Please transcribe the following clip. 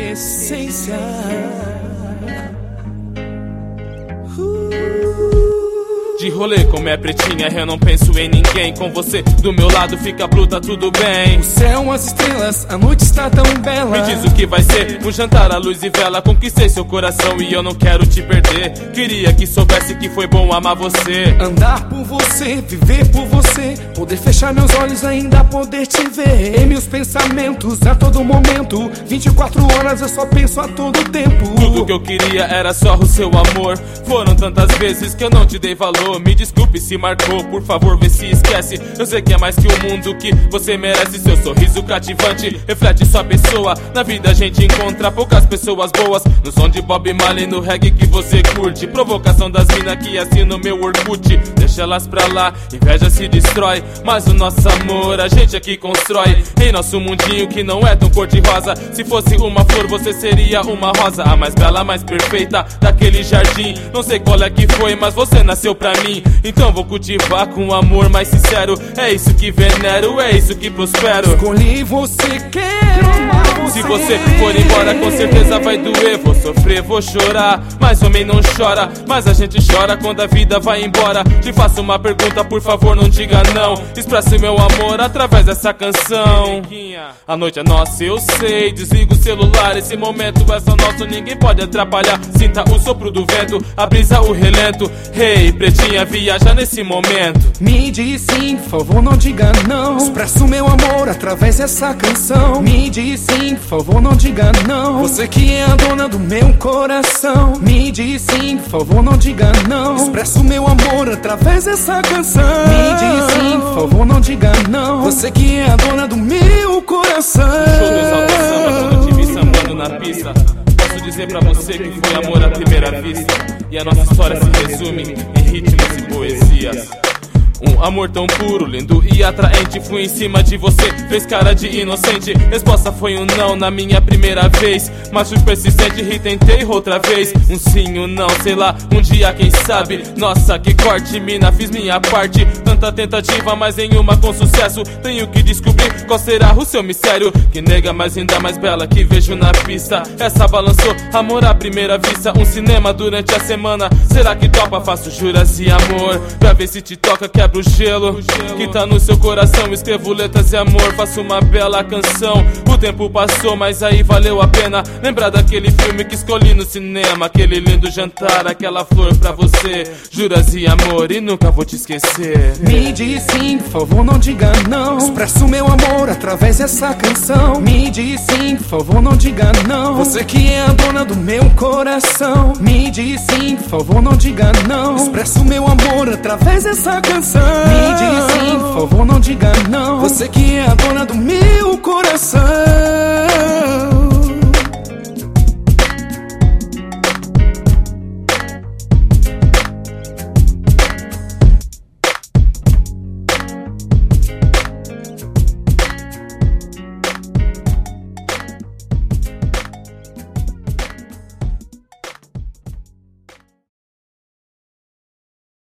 essência. De rolê como é pretinha, eu não penso em ninguém. Com você do meu lado fica blue, tá tudo bem. O céu, as estrelas, a noite está tão bela. Me diz o que vai ser, um jantar à luz e vela. Conquistei seu coração e eu não quero te perder. Queria que soubesse que foi bom amar você. Andar por você, viver por você, poder fechar meus olhos, ainda poder te ver. Em meus pensamentos a todo momento, 24 horas eu só penso a todo tempo. Tudo que eu queria era só o seu amor. Foram tantas vezes que eu não te dei valor. Me desculpe se marcou, por favor vê se esquece. Eu sei que é mais que o mundo que você merece. Seu sorriso cativante reflete sua pessoa. Na vida a gente encontra poucas pessoas boas. No som de Bob Marley, no reggae que você curte. Provocação das minas que assina o meu Orkut. Deixa elas pra lá, inveja se destrói. Mas o nosso amor a gente aqui constrói. Em nosso mundinho que não é tão cor-de-rosa. Se fosse uma flor você seria uma rosa. A mais bela, a mais perfeita daquele jardim. Não sei qual é que foi, mas você nasceu pra mim. Então vou cultivar com um amor mais sincero. É isso que venero, é isso que prospero. Escolhi você, quero amar você. Se você for embora com certeza vai doer. Vou sofrer, vou chorar, mas homem não chora. Mas a gente chora quando a vida vai embora. Te faço uma pergunta, por favor não diga não. Expresse meu amor através dessa canção. A noite é nossa, eu sei. Desliga o celular, esse momento é só nosso. Ninguém pode atrapalhar, sinta o sopro do vento, a brisa, o relento. Hey, pretinha, viaja nesse momento. Me diz sim, por favor não diga não. Expresso meu amor através dessa canção. Me diz sim, por favor não diga não. Você que é a dona do meu coração. Me diz sim, por favor não diga não. Expresso meu amor através dessa canção. Me diz sim, por favor não diga não. Você que é a dona do meu coração. Show do Exalta Samba, quando eu te vi sambando na pista. Posso dizer pra você que foi amor à primeira vista. E a nossa história se resume em ritmos e poesias. Um amor tão puro, lindo e atraente. Fui em cima de você, fez cara de inocente. Resposta foi um não na minha primeira vez. Mas fui persistente e tentei outra vez. Um sim, um não, sei lá, um dia quem sabe. Nossa, que corte, mina, fiz minha parte. Tanta tentativa, mas nenhuma com sucesso. Tenho que descobrir qual será o seu mistério. Que nega, mas ainda mais bela que vejo na pista. Essa balançou, amor à primeira vista. Um cinema durante a semana. Será que topa? Faço juras e amor pra ver se te toca, quebra o gelo que tá no seu coração. Escrevo letras e amor, faço uma bela canção. O tempo passou, mas aí valeu a pena lembrar daquele filme que escolhi no cinema. Aquele lindo jantar, aquela flor pra você. Juras e amor e nunca vou te esquecer. Me diz sim, por favor não diga não. Expresso meu amor através dessa canção. Me diz sim, por favor não diga não. Você que é a dona do meu coração. Me diz sim, por favor não diga não. Expresso meu amor através dessa canção. Me diz sim, por favor não diga não. Você que é a dona do meu coração.